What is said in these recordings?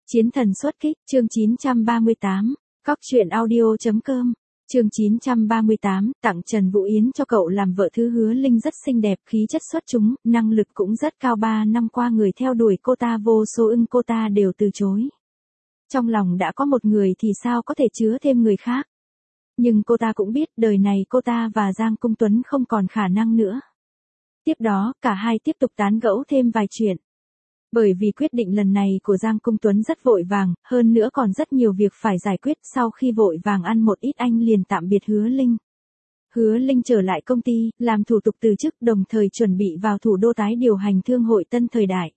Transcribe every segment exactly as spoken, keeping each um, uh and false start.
Chiến thần xuất kích, chương chín trăm ba mươi tám, cóc truyện audio chấm com, chương chín trăm ba mươi tám, tặng Trần Vũ Yến cho cậu làm vợ. Thứ Hứa Linh rất xinh đẹp, khí chất xuất chúng, năng lực cũng rất cao. Ba năm qua người theo đuổi cô ta vô số, ưng cô ta đều từ chối. Trong lòng đã có một người thì sao có thể chứa thêm người khác. Nhưng cô ta cũng biết đời này cô ta và Giang Cung Tuấn không còn khả năng nữa. Tiếp đó, cả hai tiếp tục tán gẫu thêm vài chuyện. Bởi vì quyết định lần này của Giang Cung Tuấn rất vội vàng, hơn nữa còn rất nhiều việc phải giải quyết. Sau khi vội vàng ăn một ít anh liền tạm biệt Hứa Linh. Hứa Linh trở lại công ty, làm thủ tục từ chức, đồng thời chuẩn bị vào thủ đô tái điều hành thương hội Tân Thời Đại.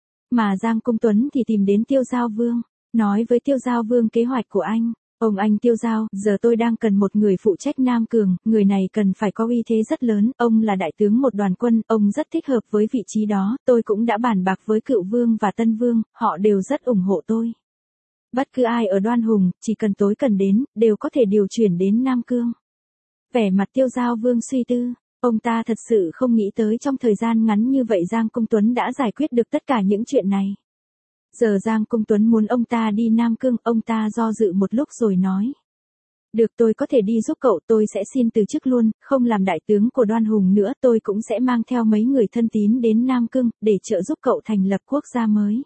Mà Giang Cung Tuấn thì tìm đến Tiêu Giao Vương, nói với Tiêu Giao Vương kế hoạch của anh. Ông anh Tiêu Giao, giờ tôi đang cần một người phụ trách Nam Cường, người này cần phải có uy thế rất lớn, ông là đại tướng một đoàn quân, ông rất thích hợp với vị trí đó, tôi cũng đã bàn bạc với Cựu Vương và Tân Vương, họ đều rất ủng hộ tôi. Bất cứ ai ở Đoan Hùng, chỉ cần tối cần đến, đều có thể điều chuyển đến Nam Cương. Vẻ mặt Tiêu Giao Vương suy tư, ông ta thật sự không nghĩ tới trong thời gian ngắn như vậy Giang Cung Tuấn đã giải quyết được tất cả những chuyện này. Giờ Giang Cung Tuấn muốn ông ta đi Nam Cương, ông ta do dự một lúc rồi nói. Được, tôi có thể đi giúp cậu, tôi sẽ xin từ chức luôn, không làm đại tướng của Đoan Hùng nữa, tôi cũng sẽ mang theo mấy người thân tín đến Nam Cương, để trợ giúp cậu thành lập quốc gia mới.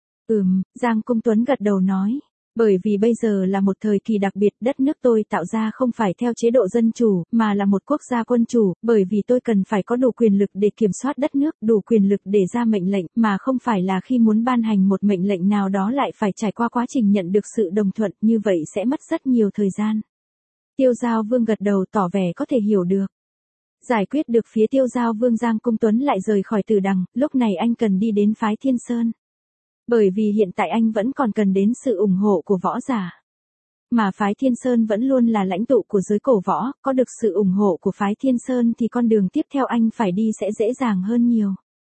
Ừm, Giang Cung Tuấn gật đầu nói. Bởi vì bây giờ là một thời kỳ đặc biệt, đất nước tôi tạo ra không phải theo chế độ dân chủ, mà là một quốc gia quân chủ, bởi vì tôi cần phải có đủ quyền lực để kiểm soát đất nước, đủ quyền lực để ra mệnh lệnh, mà không phải là khi muốn ban hành một mệnh lệnh nào đó lại phải trải qua quá trình nhận được sự đồng thuận, như vậy sẽ mất rất nhiều thời gian. Tiêu Giao Vương gật đầu tỏ vẻ có thể hiểu được. Giải quyết được phía Tiêu Giao Vương, Giang Cung Tuấn lại rời khỏi Tử Đằng, lúc này anh cần đi đến phái Thiên Sơn. Bởi vì hiện tại anh vẫn còn cần đến sự ủng hộ của võ giả. Mà phái Thiên Sơn vẫn luôn là lãnh tụ của giới cổ võ, có được sự ủng hộ của phái Thiên Sơn thì con đường tiếp theo anh phải đi sẽ dễ dàng hơn nhiều.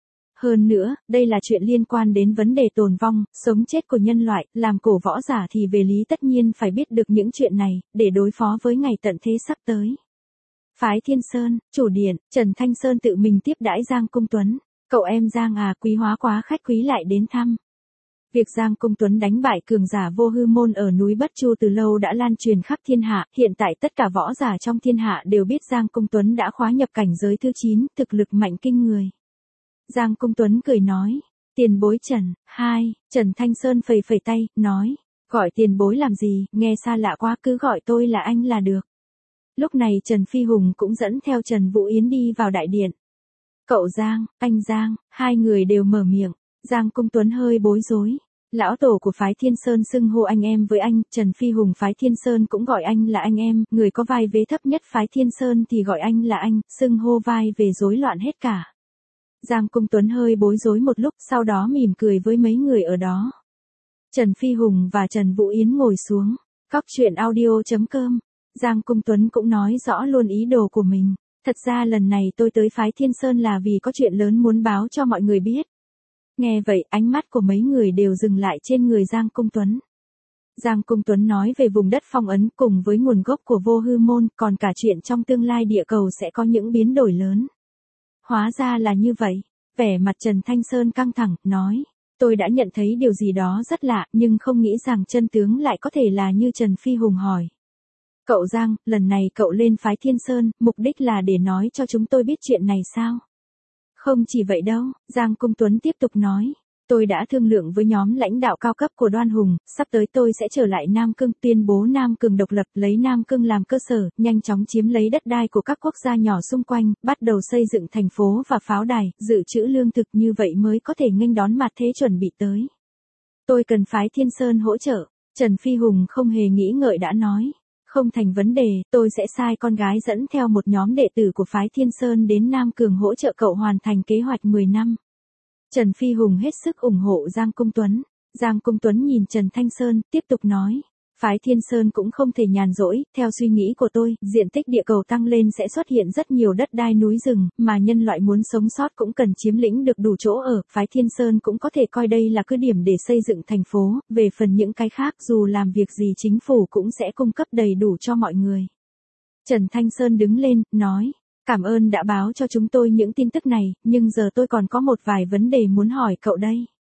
Hơn nữa, đây là chuyện liên quan đến vấn đề tồn vong, sống chết của nhân loại, làm cổ võ giả thì về lý tất nhiên phải biết được những chuyện này, để đối phó với ngày tận thế sắp tới. Phái Thiên Sơn, chủ điện, Trần Thanh Sơn tự mình tiếp đãi Giang Cung Tuấn. Cậu em Giang à, quý hóa quá, khách quý lại đến thăm. Việc Giang Cung Tuấn đánh bại cường giả Vô Hư Môn ở núi Bất Chu từ lâu đã lan truyền khắp thiên hạ, hiện tại tất cả võ giả trong thiên hạ đều biết Giang Cung Tuấn đã khóa nhập cảnh giới thứ chín, thực lực mạnh kinh người. Giang Cung Tuấn cười nói, tiền bối Trần, hai, Trần Thanh Sơn phẩy phẩy tay, nói, gọi tiền bối làm gì, nghe xa lạ quá, cứ gọi tôi là anh là được. Lúc này Trần Phi Hùng cũng dẫn theo Trần Vũ Yến đi vào đại điện. Cậu Giang, anh Giang, hai người đều mở miệng. Giang Cung Tuấn hơi bối rối. Lão tổ của phái Thiên Sơn xưng hô anh em với anh, Trần Phi Hùng phái Thiên Sơn cũng gọi anh là anh em, người có vai vế thấp nhất phái Thiên Sơn thì gọi anh là anh, xưng hô vai về rối loạn hết cả. Giang Cung Tuấn hơi bối rối một lúc, sau đó mỉm cười với mấy người ở đó. Trần Phi Hùng và Trần Vũ Yến ngồi xuống, cóc truyện audio chấm com. Giang Cung Tuấn cũng nói rõ luôn ý đồ của mình. Thật ra lần này tôi tới phái Thiên Sơn là vì có chuyện lớn muốn báo cho mọi người biết. Nghe vậy, ánh mắt của mấy người đều dừng lại trên người Giang Cung Tuấn. Giang Cung Tuấn nói về vùng đất phong ấn cùng với nguồn gốc của Vô Hư Môn, còn cả chuyện trong tương lai địa cầu sẽ có những biến đổi lớn. Hóa ra là như vậy. Vẻ mặt Trần Thanh Sơn căng thẳng, nói. Tôi đã nhận thấy điều gì đó rất lạ, nhưng không nghĩ rằng chân tướng lại có thể là như Trần Phi Hùng hỏi. Cậu Giang, lần này cậu lên phái Thiên Sơn, mục đích là để nói cho chúng tôi biết chuyện này sao? Không chỉ vậy đâu, Giang Cung Tuấn tiếp tục nói. Tôi đã thương lượng với nhóm lãnh đạo cao cấp của Đoan Hùng, sắp tới tôi sẽ trở lại Nam Cương, tuyên bố Nam Cương độc lập, lấy Nam Cương làm cơ sở, nhanh chóng chiếm lấy đất đai của các quốc gia nhỏ xung quanh, bắt đầu xây dựng thành phố và pháo đài, dự trữ lương thực, như vậy mới có thể nghênh đón mặt thế chuẩn bị tới. Tôi cần phái Thiên Sơn hỗ trợ. Trần Phi Hùng không hề nghĩ ngợi đã nói. Không thành vấn đề, tôi sẽ sai con gái dẫn theo một nhóm đệ tử của phái Thiên Sơn đến Nam Cường hỗ trợ cậu hoàn thành kế hoạch mười năm. Trần Phi Hùng hết sức ủng hộ Giang Cung Tuấn. Giang Cung Tuấn nhìn Trần Thanh Sơn, tiếp tục nói. Phái Thiên Sơn cũng không thể nhàn rỗi, theo suy nghĩ của tôi, diện tích địa cầu tăng lên sẽ xuất hiện rất nhiều đất đai núi rừng, mà nhân loại muốn sống sót cũng cần chiếm lĩnh được đủ chỗ ở, phái Thiên Sơn cũng có thể coi đây là cứ điểm để xây dựng thành phố, về phần những cái khác dù làm việc gì chính phủ cũng sẽ cung cấp đầy đủ cho mọi người. Trần Thanh Sơn đứng lên, nói, cảm ơn đã báo cho chúng tôi những tin tức này, nhưng giờ tôi còn có một vài vấn đề muốn hỏi cậu đây.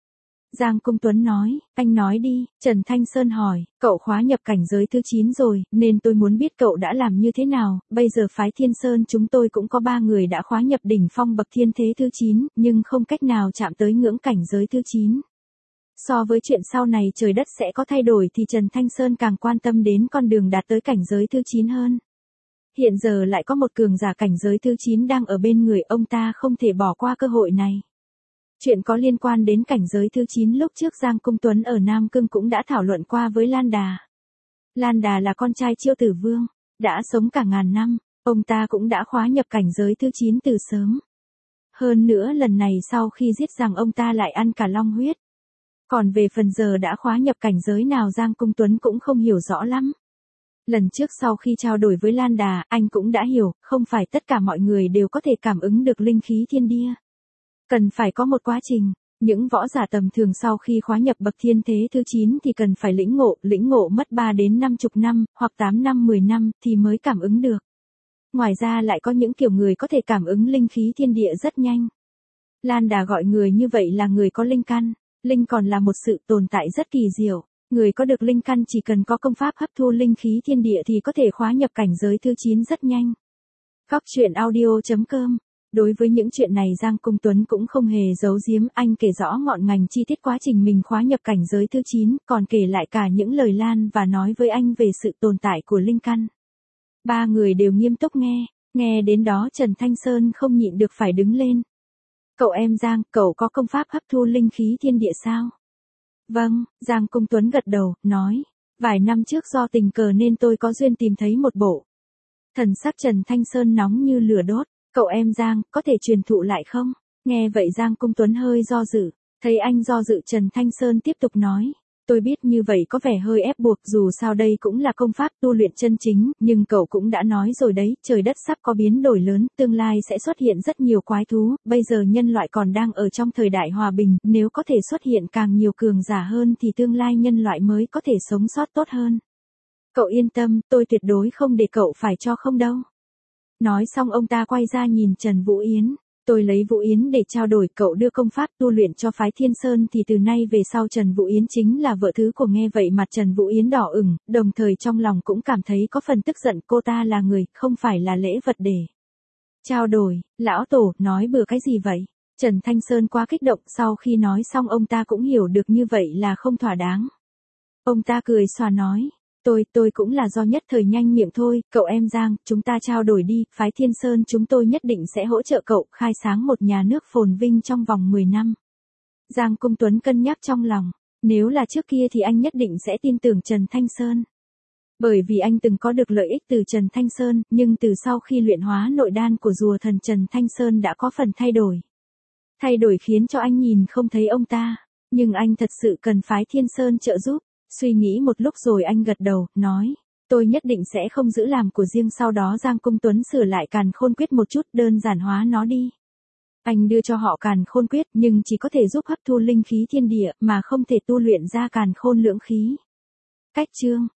Giang Cung Tuấn nói, anh nói đi. Trần Thanh Sơn hỏi, cậu khóa nhập cảnh giới thứ chín rồi, nên tôi muốn biết cậu đã làm như thế nào. Bây giờ phái Thiên Sơn chúng tôi cũng có ba người đã khóa nhập đỉnh phong bậc thiên thế thứ chín, nhưng không cách nào chạm tới ngưỡng cảnh giới thứ chín. So với chuyện sau này trời đất sẽ có thay đổi thì Trần Thanh Sơn càng quan tâm đến con đường đạt tới cảnh giới thứ chín hơn. Hiện giờ lại có một cường giả cảnh giới thứ chín đang ở bên người, ông ta không thể bỏ qua cơ hội này. Chuyện có liên quan đến cảnh giới thứ chín lúc trước Giang Cung Tuấn ở Nam Cương cũng đã thảo luận qua với Lan Đà. Lan Đà là con trai Chiêu Tử Vương, đã sống cả ngàn năm, ông ta cũng đã khóa nhập cảnh giới thứ chín từ sớm. Hơn nữa lần này sau khi giết rằng ông ta lại ăn cả long huyết. Còn về phần giờ đã khóa nhập cảnh giới nào Giang Cung Tuấn cũng không hiểu rõ lắm. Lần trước sau khi trao đổi với Lan Đà, anh cũng đã hiểu, không phải tất cả mọi người đều có thể cảm ứng được linh khí thiên địa. Cần phải có một quá trình, những võ giả tầm thường sau khi khóa nhập bậc thiên thế thứ chín thì cần phải lĩnh ngộ, lĩnh ngộ mất ba đến năm chục năm, hoặc tám năm mười năm thì mới cảm ứng được. Ngoài ra lại có những kiểu người có thể cảm ứng linh khí thiên địa rất nhanh. Lan Đà gọi người như vậy là người có linh căn, linh còn là một sự tồn tại rất kỳ diệu. Người có được linh căn chỉ cần có công pháp hấp thu linh khí thiên địa thì có thể khóa nhập cảnh giới thứ chín rất nhanh. Góc truyện audio chấm com. Đối với những chuyện này Giang Cung Tuấn cũng không hề giấu giếm, anh kể rõ ngọn ngành chi tiết quá trình mình khóa nhập cảnh giới thứ chín, còn kể lại cả những lời Lan và nói với anh về sự tồn tại của linh căn. Ba người đều nghiêm túc nghe, nghe đến đó Trần Thanh Sơn không nhịn được phải đứng lên. Cậu em Giang, cậu có công pháp hấp thu linh khí thiên địa sao? Vâng, Giang Cung Tuấn gật đầu, nói, vài năm trước do tình cờ nên tôi có duyên tìm thấy một bộ. Thần sắc Trần Thanh Sơn nóng như lửa đốt, cậu em Giang, có thể truyền thụ lại không? Nghe vậy Giang Cung Tuấn hơi do dự, thấy anh do dự Trần Thanh Sơn tiếp tục nói, tôi biết như vậy có vẻ hơi ép buộc, dù sao đây cũng là công pháp tu luyện chân chính, nhưng cậu cũng đã nói rồi đấy, trời đất sắp có biến đổi lớn, tương lai sẽ xuất hiện rất nhiều quái thú, bây giờ nhân loại còn đang ở trong thời đại hòa bình, nếu có thể xuất hiện càng nhiều cường giả hơn thì tương lai nhân loại mới có thể sống sót tốt hơn. Cậu yên tâm, tôi tuyệt đối không để cậu phải cho không đâu. Nói xong ông ta quay ra nhìn Trần Vũ Yến. Tôi lấy Vũ Yến để trao đổi, cậu đưa công pháp tu luyện cho phái Thiên Sơn thì từ nay về sau Trần Vũ Yến chính là vợ thứ của. Nghe vậy mặt Trần Vũ Yến đỏ ửng, đồng thời trong lòng cũng cảm thấy có phần tức giận, cô ta là người, không phải là lễ vật để trao đổi. Lão Tổ, nói bừa cái gì vậy? Trần Thanh Sơn quá kích động, sau khi nói xong ông ta cũng hiểu được như vậy là không thỏa đáng. Ông ta cười xòa nói. Tôi, tôi cũng là do nhất thời nhanh miệng thôi, cậu em Giang, chúng ta trao đổi đi, phái Thiên Sơn chúng tôi nhất định sẽ hỗ trợ cậu khai sáng một nhà nước phồn vinh trong vòng mười năm. Giang Cung Tuấn cân nhắc trong lòng, nếu là trước kia thì anh nhất định sẽ tin tưởng Trần Thanh Sơn. Bởi vì anh từng có được lợi ích từ Trần Thanh Sơn, nhưng từ sau khi luyện hóa nội đan của rùa thần Trần Thanh Sơn đã có phần thay đổi. Thay đổi khiến cho anh nhìn không thấy ông ta, nhưng anh thật sự cần phái Thiên Sơn trợ giúp. Suy nghĩ một lúc rồi anh gật đầu, nói, tôi nhất định sẽ không giữ làm của riêng. Sau đó Giang Cung Tuấn sửa lại càn khôn quyết một chút, đơn giản hóa nó đi. Anh đưa cho họ càn khôn quyết nhưng chỉ có thể giúp hấp thu linh khí thiên địa mà không thể tu luyện ra càn khôn lưỡng khí. Cách chương